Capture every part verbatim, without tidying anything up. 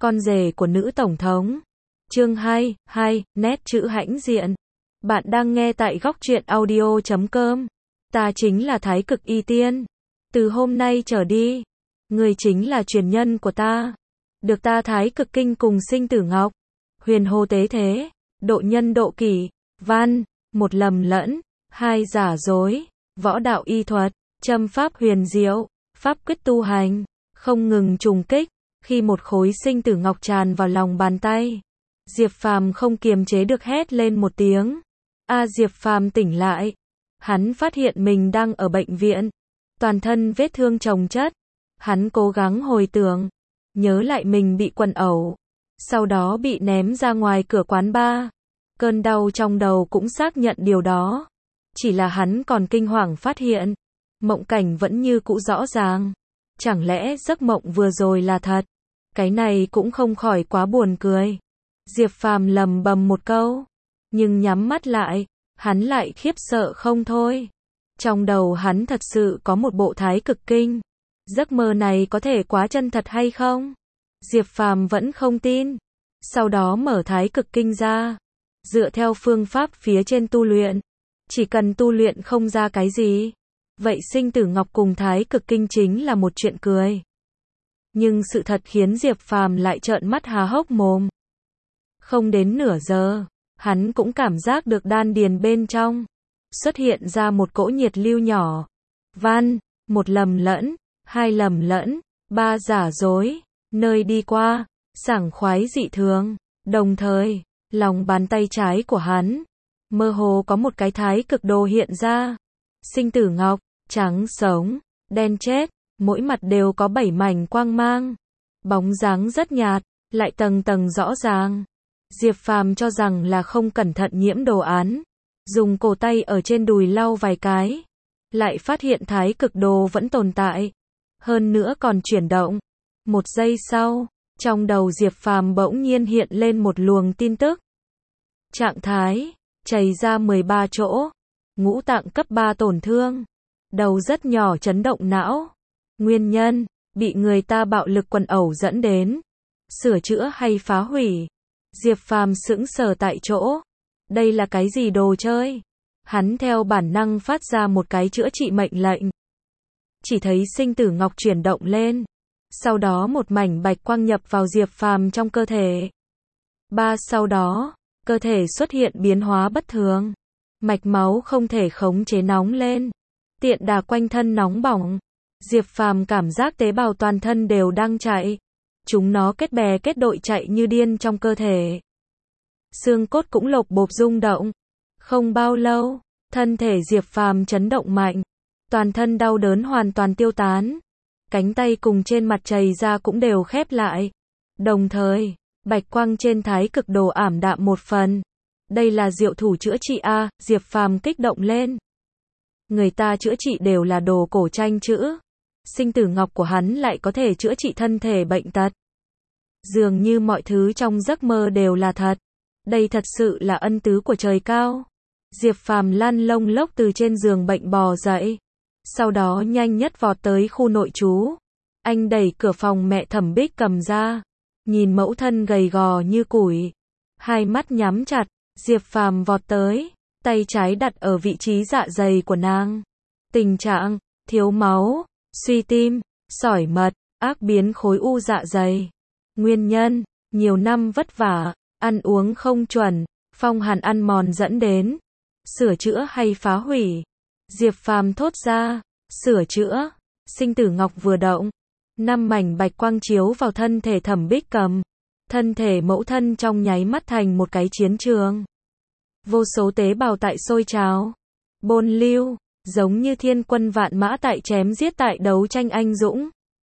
con rể của nữ tổng thống. Chương hai, hai, nét chữ hãnh diện. Bạn đang nghe tại góc truyện audio chấm com. Ta chính là Thái Cực Y Tiên. Từ hôm nay trở đi, người chính là truyền nhân của ta. Được ta Thái Cực Kinh cùng sinh tử ngọc. Huyền hồ tế thế, độ nhân độ kỷ, văn, một lầm lẫn, hai giả dối, võ đạo y thuật, châm pháp huyền diệu, pháp quyết tu hành, không ngừng trùng kích, khi một khối sinh tử ngọc tràn vào lòng bàn tay. Diệp Phàm không kiềm chế được hét lên một tiếng. A Diệp Phàm tỉnh lại. Hắn phát hiện mình đang ở bệnh viện. Toàn thân vết thương chồng chất. Hắn cố gắng hồi tưởng. Nhớ lại mình bị quần ẩu. Sau đó bị ném ra ngoài cửa quán bar. Cơn đau trong đầu cũng xác nhận điều đó. Chỉ là hắn còn kinh hoàng phát hiện. Mộng cảnh vẫn như cũ rõ ràng. Chẳng lẽ giấc mộng vừa rồi là thật? Cái này cũng không khỏi quá buồn cười. Diệp Phàm lầm bầm một câu. Nhưng nhắm mắt lại, hắn lại khiếp sợ không thôi. Trong đầu hắn thật sự có một bộ Thái Cực Kinh. Giấc mơ này có thể quá chân thật hay không? Diệp Phàm vẫn không tin. Sau đó mở Thái Cực Kinh ra. Dựa theo phương pháp phía trên tu luyện. Chỉ cần tu luyện không ra cái gì. Vậy sinh tử ngọc cùng Thái Cực Kinh chính là một chuyện cười. Nhưng sự thật khiến Diệp Phàm lại trợn mắt há hốc mồm. Không đến nửa giờ, hắn cũng cảm giác được đan điền bên trong xuất hiện ra một cỗ nhiệt lưu nhỏ. Văn, một lầm lẫn, hai lầm lẫn, ba giả dối, nơi đi qua, sảng khoái dị thường. Đồng thời, lòng bàn tay trái của hắn, mơ hồ có một cái Thái Cực đồ hiện ra. Sinh tử ngọc, trắng sống, đen chết, mỗi mặt đều có bảy mảnh quang mang. Bóng dáng rất nhạt, lại tầng tầng rõ ràng. Diệp Phàm cho rằng là không cẩn thận nhiễm đồ án. Dùng cổ tay ở trên đùi lau vài cái. Lại phát hiện Thái Cực đồ vẫn tồn tại. Hơn nữa còn chuyển động. Một giây sau, trong đầu Diệp Phàm bỗng nhiên hiện lên một luồng tin tức. Trạng thái, chảy ra mười ba chỗ. Ngũ tạng cấp ba tổn thương. Đầu rất nhỏ chấn động não. Nguyên nhân, bị người ta bạo lực quần ẩu dẫn đến. Sửa chữa hay phá hủy. Diệp Phàm sững sờ tại chỗ. Đây là cái gì đồ chơi? Hắn theo bản năng phát ra một cái chữa trị mệnh lệnh. Chỉ thấy sinh tử ngọc chuyển động lên. Sau đó một mảnh bạch quang nhập vào Diệp Phàm trong cơ thể. Ba sau đó, cơ thể xuất hiện biến hóa bất thường. Mạch máu không thể khống chế nóng lên. Tiện đà quanh thân nóng bỏng. Diệp Phàm cảm giác tế bào toàn thân đều đang chạy. Chúng nó kết bè kết đội chạy như điên trong cơ thể. Xương cốt cũng lộc bộp rung động. Không bao lâu, thân thể Diệp Phàm chấn động mạnh. Toàn thân đau đớn hoàn toàn tiêu tán. Cánh tay cùng trên mặt chày ra cũng đều khép lại. Đồng thời, bạch quang trên Thái Cực đồ ảm đạm một phần. Đây là diệu thủ chữa trị a, Diệp Phàm kích động lên. Người ta chữa trị đều là đồ cổ tranh chữ. Sinh tử ngọc của hắn lại có thể chữa trị thân thể bệnh tật. Dường như mọi thứ trong giấc mơ đều là thật. Đây thật sự là ân tứ của trời cao. Diệp Phàm lăn lông lốc từ trên giường bệnh bò dậy. Sau đó nhanh nhất vọt tới khu nội trú. Anh đẩy cửa phòng mẹ Thẩm Bích Cầm ra. Nhìn mẫu thân gầy gò như củi. Hai mắt nhắm chặt. Diệp Phàm vọt tới. Tay trái đặt ở vị trí dạ dày của nàng. Tình trạng, thiếu máu, suy tim, sỏi mật, ác biến khối u dạ dày. Nguyên nhân, nhiều năm vất vả, ăn uống không chuẩn, phong hàn ăn mòn dẫn đến. Sửa chữa hay phá hủy? Diệp Phàm thốt ra, sửa chữa. Sinh tử ngọc vừa động. Năm mảnh bạch quang chiếu vào thân thể Thẩm Bích Cầm. Thân thể mẫu thân trong nháy mắt thành một cái chiến trường. Vô số tế bào tại sôi trào. Bôn lưu, giống như thiên quân vạn mã tại chém giết tại đấu tranh anh dũng.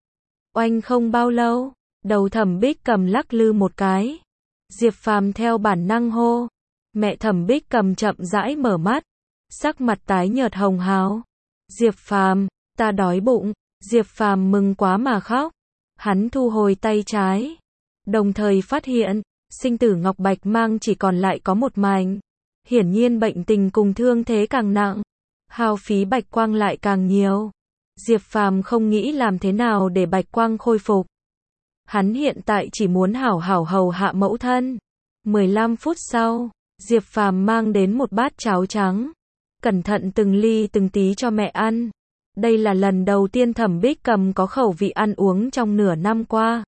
Oanh không bao lâu, đầu Thẩm Bích Cầm lắc lư một cái. Diệp Phàm theo bản năng hô. Mẹ Thẩm Bích Cầm chậm rãi mở mắt. Sắc mặt tái nhợt hồng hào. Diệp Phàm, ta đói bụng. Diệp Phàm mừng quá mà khóc. Hắn thu hồi tay trái. Đồng thời phát hiện, sinh tử ngọc bạch mang chỉ còn lại có một mảnh. Hiển nhiên bệnh tình cùng thương thế càng nặng. Hao phí bạch quang lại càng nhiều. Diệp Phàm không nghĩ làm thế nào để bạch quang khôi phục. Hắn hiện tại chỉ muốn hảo hảo hầu hạ mẫu thân. mười lăm phút sau, Diệp Phàm mang đến một bát cháo trắng. Cẩn thận từng ly từng tí cho mẹ ăn. Đây là lần đầu tiên Thẩm Bích Cầm có khẩu vị ăn uống trong nửa năm qua.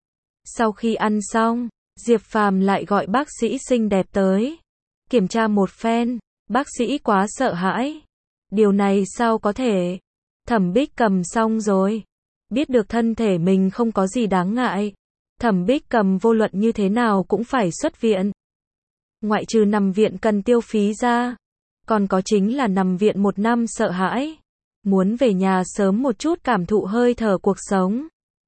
Sau khi ăn xong, Diệp Phàm lại gọi bác sĩ xinh đẹp tới. Kiểm tra một phen, bác sĩ quá sợ hãi. Điều này sao có thể? Thẩm Bích Cầm xong rồi. Biết được thân thể mình không có gì đáng ngại. Thẩm Bích Cầm vô luận như thế nào cũng phải xuất viện. Ngoại trừ nằm viện cần tiêu phí ra. Còn có chính là nằm viện một năm sợ hãi. Muốn về nhà sớm một chút cảm thụ hơi thở cuộc sống.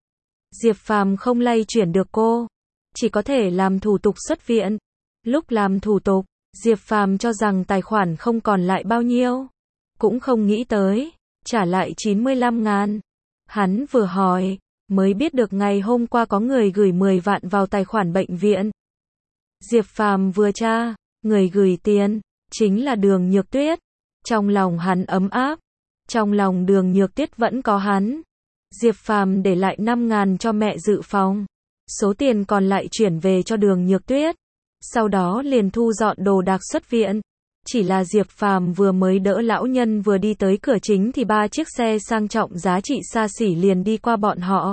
Diệp Phàm không lay chuyển được cô. Chỉ có thể làm thủ tục xuất viện. Lúc làm thủ tục, Diệp Phàm cho rằng tài khoản không còn lại bao nhiêu. Cũng không nghĩ tới, trả lại chín mươi lăm ngàn. Hắn vừa hỏi, mới biết được ngày hôm qua có người gửi mười vạn vào tài khoản bệnh viện. Diệp Phàm vừa tra, người gửi tiền, chính là Đường Nhược Tuyết. Trong lòng hắn ấm áp. Trong lòng Đường Nhược Tuyết vẫn có hắn. Diệp Phàm để lại năm ngàn cho mẹ dự phòng. Số tiền còn lại chuyển về cho Đường Nhược Tuyết. Sau đó liền thu dọn đồ đạc xuất viện. Chỉ là Diệp Phàm vừa mới đỡ lão nhân vừa đi tới cửa chính thì ba chiếc xe sang trọng giá trị xa xỉ liền đi qua bọn họ.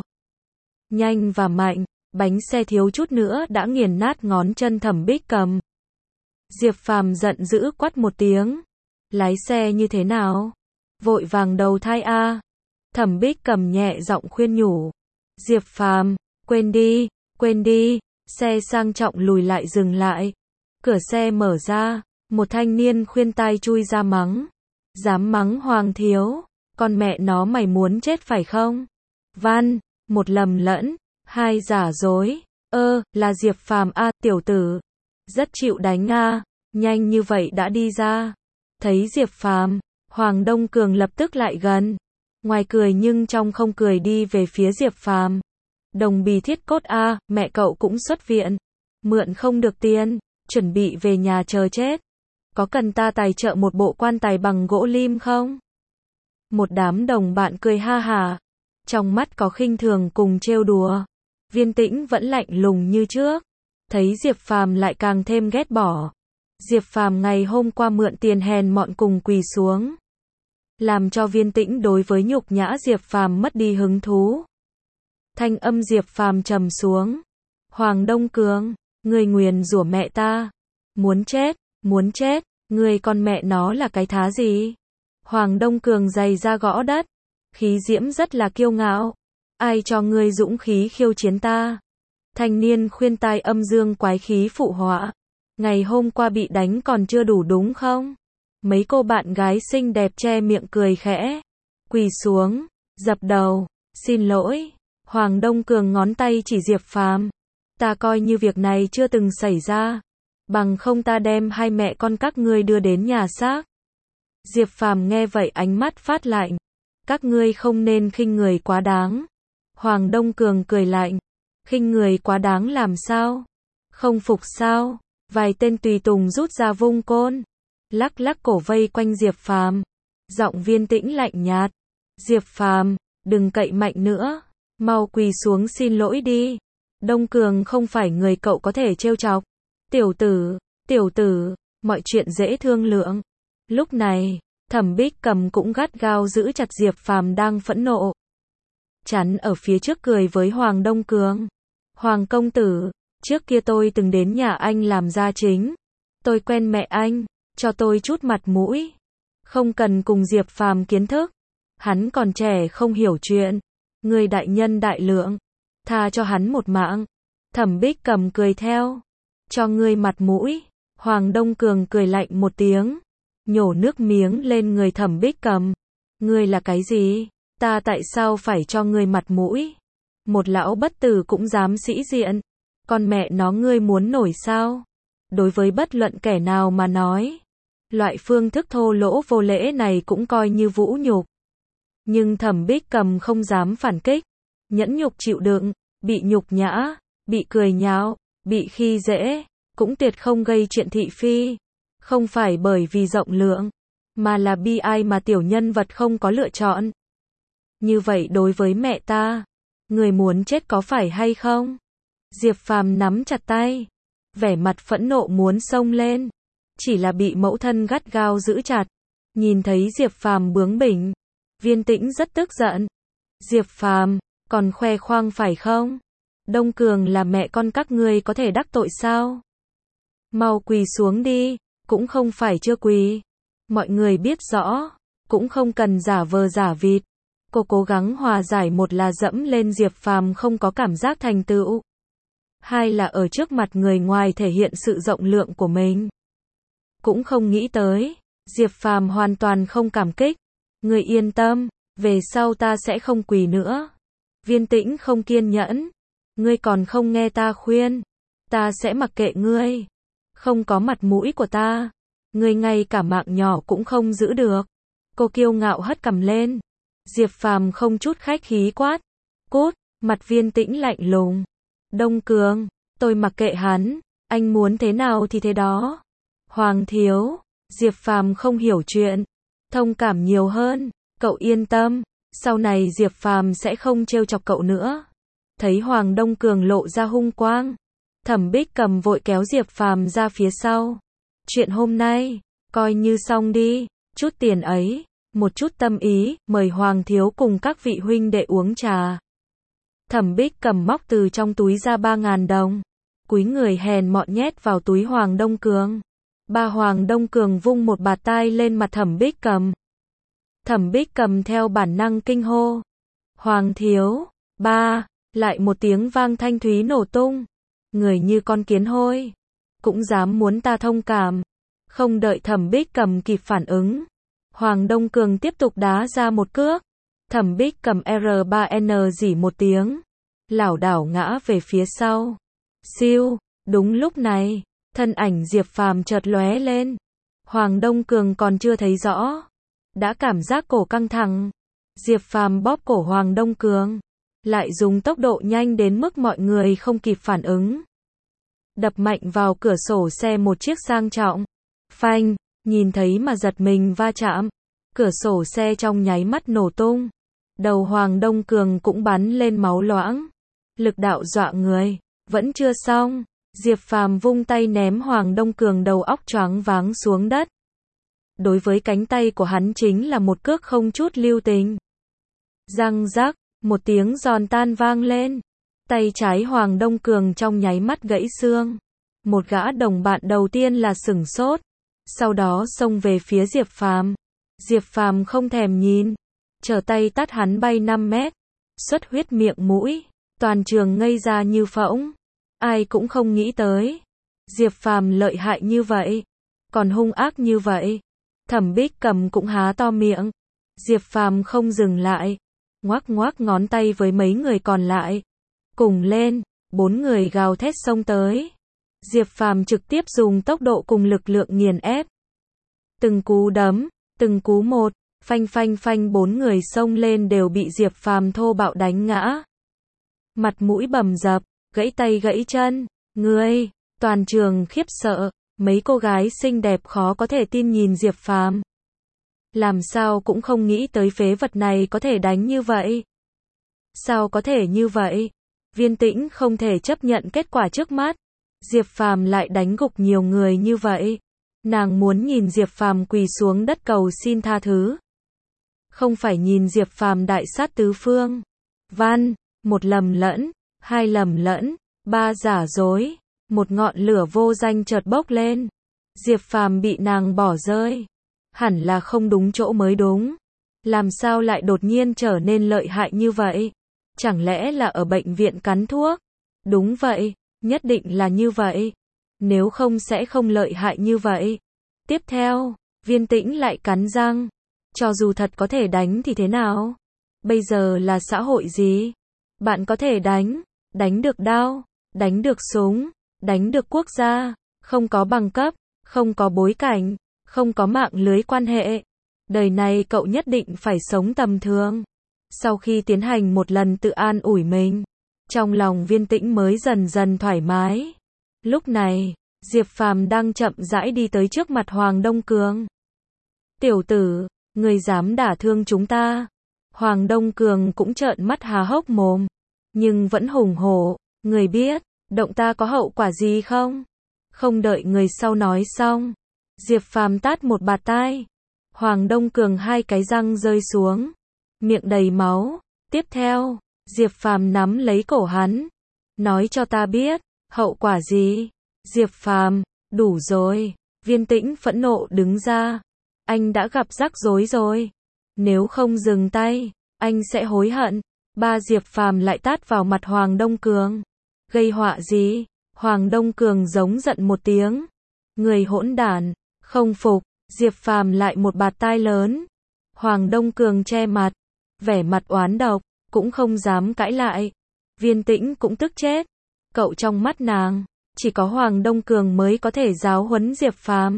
Nhanh và mạnh, bánh xe thiếu chút nữa đã nghiền nát ngón chân Thẩm Bích Cầm. Diệp Phàm giận dữ quát một tiếng. Lái xe như thế nào? Vội vàng đầu thai a. Thẩm Bích Cầm nhẹ giọng khuyên nhủ. Diệp Phàm, quên đi, quên đi. Xe sang trọng lùi lại dừng lại. Cửa xe mở ra, một thanh niên khuyên tai chui ra mắng. Dám mắng Hoàng thiếu, con mẹ nó mày muốn chết phải không? Văn, một lầm lẫn, hai giả dối. Ơ, là Diệp Phàm a, tiểu tử. Rất chịu đánh a, nhanh như vậy đã đi ra. Thấy Diệp Phàm, Hoàng Đông Cường lập tức lại gần. Ngoài cười nhưng trong không cười đi về phía Diệp Phàm. Đồng bì thiết cốt a, mẹ cậu cũng xuất viện. Mượn không được tiền, chuẩn bị về nhà chờ chết. Có cần ta tài trợ một bộ quan tài bằng gỗ lim không? Một đám đồng bạn cười ha hà. Trong mắt có khinh thường cùng trêu đùa. Viên Tĩnh vẫn lạnh lùng như trước. Thấy Diệp Phàm lại càng thêm ghét bỏ. Diệp Phàm ngày hôm qua mượn tiền hèn mọn cùng quỳ xuống. Làm cho Viên Tĩnh đối với nhục nhã Diệp Phàm mất đi hứng thú. Thanh âm Diệp Phàm trầm xuống. Hoàng Đông Cường, ngươi nguyền rủa mẹ ta. Muốn chết, muốn chết, ngươi con mẹ nó là cái thá gì? Hoàng Đông Cường giày ra gõ đất. Khí diễm rất là kiêu ngạo. Ai cho ngươi dũng khí khiêu chiến ta? Thanh niên khuyên tai âm dương quái khí phụ họa. Ngày hôm qua bị đánh còn chưa đủ đúng không? Mấy cô bạn gái xinh đẹp che miệng cười khẽ. Quỳ xuống, dập đầu, xin lỗi. Hoàng Đông Cường ngón tay chỉ Diệp Phàm. Ta coi như việc này chưa từng xảy ra. Bằng không ta đem hai mẹ con các ngươi đưa đến nhà xác. Diệp Phàm nghe vậy ánh mắt phát lạnh. Các ngươi không nên khinh người quá đáng. Hoàng Đông Cường cười lạnh. Khinh người quá đáng làm sao? Không phục sao? Vài tên tùy tùng rút ra vung côn. Lắc lắc cổ vây quanh Diệp Phàm. Giọng Viên Tĩnh lạnh nhạt. Diệp Phàm, đừng cậy mạnh nữa. Mau quỳ xuống xin lỗi đi. Đông Cường không phải người cậu có thể trêu chọc. Tiểu tử, tiểu tử, mọi chuyện dễ thương lượng. Lúc này, Thẩm Bích Cầm cũng gắt gao giữ chặt Diệp Phàm đang phẫn nộ. Chắn ở phía trước cười với Hoàng Đông Cường. Hoàng công tử, trước kia tôi từng đến nhà anh làm gia chính. Tôi quen mẹ anh, cho tôi chút mặt mũi. Không cần cùng Diệp Phàm kiến thức. Hắn còn trẻ không hiểu chuyện. Người đại nhân đại lượng. Tha cho hắn một mạng. Thẩm Bích Cầm cười theo. Cho ngươi mặt mũi. Hoàng Đông Cường cười lạnh một tiếng. Nhổ nước miếng lên người Thẩm Bích Cầm. Ngươi là cái gì? Ta tại sao phải cho ngươi mặt mũi? Một lão bất tử cũng dám sĩ diện. Con mẹ nó ngươi muốn nổi sao? Đối với bất luận kẻ nào mà nói. Loại phương thức thô lỗ vô lễ này cũng coi như vũ nhục. Nhưng Thẩm Bích Cầm không dám phản kích. Nhẫn nhục chịu đựng. Bị nhục nhã. Bị cười nhạo. Bị khi dễ. Cũng tuyệt không gây chuyện thị phi. Không phải bởi vì rộng lượng. Mà là bi ai mà tiểu nhân vật không có lựa chọn. Như vậy đối với mẹ ta. Người muốn chết có phải hay không? Diệp Phàm nắm chặt tay, vẻ mặt phẫn nộ muốn xông lên, chỉ là bị mẫu thân gắt gao giữ chặt. Nhìn thấy Diệp Phàm bướng bỉnh, Viên Tĩnh rất tức giận. Diệp Phàm, còn khoe khoang phải không? Đông Cường là mẹ con các ngươi có thể đắc tội sao? Mau quỳ xuống đi, cũng không phải chưa quỳ. Mọi người biết rõ, cũng không cần giả vờ giả vịt. Cô cố gắng hòa giải, một là dẫm lên Diệp Phàm không có cảm giác thành tựu, hai là ở trước mặt người ngoài thể hiện sự rộng lượng của mình. Cũng không nghĩ tới, Diệp Phàm hoàn toàn không cảm kích. Ngươi yên tâm, về sau ta sẽ không quỳ nữa. Viên Tĩnh không kiên nhẫn. Ngươi còn không nghe ta khuyên, ta sẽ mặc kệ ngươi. Không có mặt mũi của ta, ngươi ngay cả mạng nhỏ cũng không giữ được. Cô kiêu ngạo hất cằm lên. Diệp Phàm không chút khách khí quát. Cút, mặt Viên Tĩnh lạnh lùng. Đông Cường, tôi mặc kệ hắn, anh muốn thế nào thì thế đó. Hoàng thiếu, Diệp Phàm không hiểu chuyện, thông cảm nhiều hơn, cậu yên tâm, sau này Diệp Phàm sẽ không trêu chọc cậu nữa. Thấy Hoàng Đông Cường lộ ra hung quang, Thẩm Bích Cầm vội kéo Diệp Phàm ra phía sau. Chuyện hôm nay, coi như xong đi, chút tiền ấy, một chút tâm ý, mời Hoàng thiếu cùng các vị huynh đệ uống trà. Thẩm Bích Cầm móc từ trong túi ra ba ngàn đồng, cúi người hèn mọn nhét vào túi Hoàng Đông Cường. Ba Hoàng Đông Cường vung một bạt tai lên mặt Thẩm Bích Cầm. Thẩm Bích Cầm theo bản năng kinh hô. Hoàng thiếu, ba, lại một tiếng vang thanh thúy nổ tung. Người như con kiến hôi, cũng dám muốn ta thông cảm. Không đợi Thẩm Bích Cầm kịp phản ứng, Hoàng Đông Cường tiếp tục đá ra một cước. Thẩm Bích Cầm R ba N rỉ một tiếng, lảo đảo ngã về phía sau. Siêu, đúng lúc này, thân ảnh Diệp Phàm chợt lóe lên. Hoàng Đông Cường còn chưa thấy rõ, đã cảm giác cổ căng thẳng. Diệp Phàm bóp cổ Hoàng Đông Cường, lại dùng tốc độ nhanh đến mức mọi người không kịp phản ứng. Đập mạnh vào cửa sổ xe một chiếc sang trọng. Phanh, nhìn thấy mà giật mình va chạm. Cửa sổ xe trong nháy mắt nổ tung. Đầu Hoàng Đông Cường cũng bắn lên máu loãng. Lực đạo dọa người. Vẫn chưa xong. Diệp Phàm vung tay ném Hoàng Đông Cường đầu óc choáng váng xuống đất. Đối với cánh tay của hắn chính là một cước không chút lưu tình. Răng rắc, một tiếng giòn tan vang lên. Tay trái Hoàng Đông Cường trong nháy mắt gãy xương. Một gã đồng bạn đầu tiên là sửng sốt, sau đó xông về phía Diệp Phàm. Diệp Phàm không thèm nhìn, trở tay tát hắn bay năm mét, xuất huyết miệng mũi, toàn trường ngây ra như phỗng. Ai cũng không nghĩ tới, Diệp Phàm lợi hại như vậy, còn hung ác như vậy. Thẩm Bích Cầm cũng há to miệng. Diệp Phàm không dừng lại, ngoắc ngoắc ngón tay với mấy người còn lại. Cùng lên, bốn người gào thét xông tới. Diệp Phàm trực tiếp dùng tốc độ cùng lực lượng nghiền ép. Từng cú đấm, từng cú một, phanh phanh phanh, bốn người xông lên đều bị Diệp Phàm thô bạo đánh ngã. Mặt mũi bầm dập, gãy tay gãy chân, người, toàn trường khiếp sợ, mấy cô gái xinh đẹp khó có thể tin nhìn Diệp Phàm. Làm sao cũng không nghĩ tới phế vật này có thể đánh như vậy. Sao có thể như vậy? Viên Tĩnh không thể chấp nhận kết quả trước mắt. Diệp Phàm lại đánh gục nhiều người như vậy. Nàng muốn nhìn Diệp Phàm quỳ xuống đất cầu xin tha thứ. Không phải nhìn Diệp Phàm đại sát tứ phương. Văn, một lầm lẫn, hai lầm lẫn, ba giả dối, một ngọn lửa vô danh chợt bốc lên. Diệp Phàm bị nàng bỏ rơi. Hẳn là không đúng chỗ mới đúng. Làm sao lại đột nhiên trở nên lợi hại như vậy? Chẳng lẽ là ở bệnh viện cắn thuốc? Đúng vậy, nhất định là như vậy. Nếu không sẽ không lợi hại như vậy. Tiếp theo, Viên Tĩnh lại cắn răng. Cho dù thật có thể đánh thì thế nào? Bây giờ là xã hội gì? Bạn có thể đánh, đánh được đao, đánh được súng, đánh được quốc gia, không có bằng cấp, không có bối cảnh, không có mạng lưới quan hệ. Đời này cậu nhất định phải sống tầm thường. Sau khi tiến hành một lần tự an ủi mình, trong lòng Viên Tĩnh mới dần dần thoải mái. Lúc này, Diệp Phàm đang chậm rãi đi tới trước mặt Hoàng Đông Cường. Tiểu tử, ngươi dám đả thương chúng ta? Hoàng Đông Cường cũng trợn mắt há hốc mồm. nhưng vẫn hùng hổ, người biết, động ta có hậu quả gì không? Không đợi người sau nói xong, Diệp Phàm tát một bạt tai. Hoàng Đông Cường hai cái răng rơi xuống, miệng đầy máu. Tiếp theo, Diệp Phàm nắm lấy cổ hắn, nói cho ta biết, hậu quả gì? Diệp Phàm, đủ rồi. Viên Tĩnh phẫn nộ đứng ra. Anh đã gặp rắc rối rồi. Nếu không dừng tay, anh sẽ hối hận. Ba Diệp Phàm lại tát vào mặt Hoàng Đông Cường. Gây họa gì? Hoàng Đông Cường giống giận một tiếng. Người hỗn đản, không phục. Diệp Phàm lại một bạt tai lớn. Hoàng Đông Cường che mặt, vẻ mặt oán độc, cũng không dám cãi lại. Viên Tĩnh cũng tức chết. Cậu trong mắt nàng, chỉ có Hoàng Đông Cường mới có thể giáo huấn Diệp Phàm.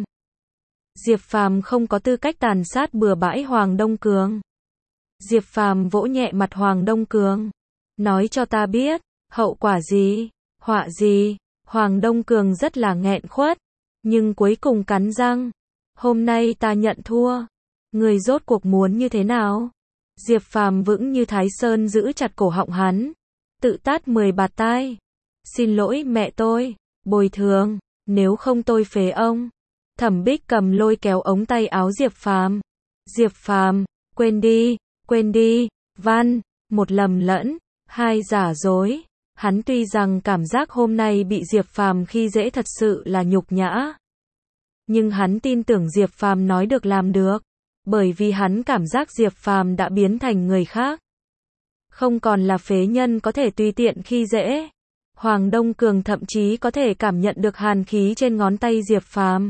Diệp Phàm không có tư cách tàn sát bừa bãi Hoàng Đông Cường. Diệp Phàm vỗ nhẹ mặt Hoàng Đông Cường, nói cho ta biết, hậu quả gì, họa gì? Hoàng Đông Cường rất là nghẹn khuất, nhưng cuối cùng cắn răng. Hôm nay ta nhận thua. Người rốt cuộc muốn như thế nào? Diệp Phàm vững như Thái Sơn giữ chặt cổ họng hắn, tự tát mười bạt tai. Xin lỗi mẹ tôi, bồi thường, nếu không tôi phế ông. Thẩm Bích Cầm lôi kéo ống tay áo Diệp Phàm. Diệp Phàm, quên đi, quên đi, văn, một lầm lẫn, hai giả dối. Hắn tuy rằng cảm giác hôm nay bị Diệp Phàm khi dễ thật sự là nhục nhã, nhưng hắn tin tưởng Diệp Phàm nói được làm được, bởi vì hắn cảm giác Diệp Phàm đã biến thành người khác, không còn là phế nhân có thể tùy tiện khi dễ. Hoàng Đông Cường thậm chí có thể cảm nhận được hàn khí trên ngón tay Diệp Phàm.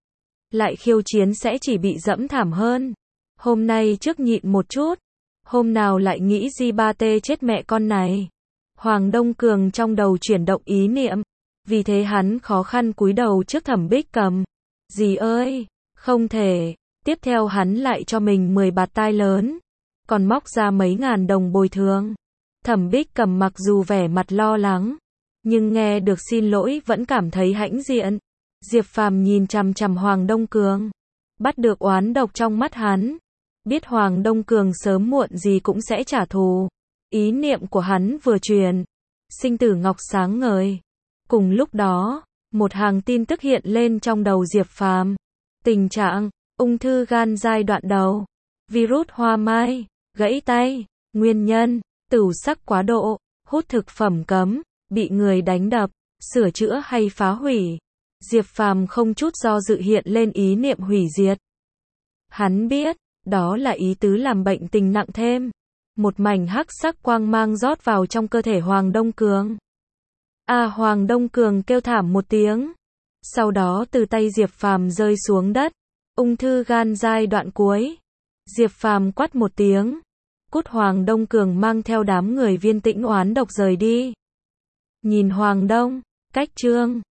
Lại khiêu chiến sẽ chỉ bị dẫm thảm hơn. Hôm nay trước nhịn một chút, hôm nào lại nghĩ gì ba tê chết mẹ con này. Hoàng Đông Cường trong đầu chuyển động ý niệm, vì thế hắn khó khăn cúi đầu trước Thẩm Bích Cầm. Dì ơi, không thể. Tiếp theo hắn lại cho mình mười bạt tai lớn, còn móc ra mấy ngàn đồng bồi thường. Thẩm Bích Cầm mặc dù vẻ mặt lo lắng, nhưng nghe được xin lỗi vẫn cảm thấy hãnh diện. Diệp Phàm nhìn chằm chằm Hoàng Đông Cường, bắt được oán độc trong mắt hắn, biết Hoàng Đông Cường sớm muộn gì cũng sẽ trả thù. Ý niệm của hắn vừa truyền, sinh tử ngọc sáng ngời. Cùng lúc đó, một hàng tin tức hiện lên trong đầu Diệp Phàm. Tình trạng ung thư gan giai đoạn đầu, virus hoa mai, gãy tay, nguyên nhân, tửu sắc quá độ, hút thực phẩm cấm, bị người đánh đập, sửa chữa hay phá hủy. Diệp Phàm không chút do dự hiện lên ý niệm hủy diệt. Hắn biết, đó là ý tứ làm bệnh tình nặng thêm. Một mảnh hắc sắc quang mang rót vào trong cơ thể Hoàng Đông Cường. À, Hoàng Đông Cường kêu thảm một tiếng. Sau đó từ tay Diệp Phàm rơi xuống đất. Ung thư gan giai đoạn cuối. Diệp Phàm quát một tiếng. Cút. Hoàng Đông Cường mang theo đám người Viên Tĩnh oán độc rời đi. Nhìn Hoàng Đông, cách chương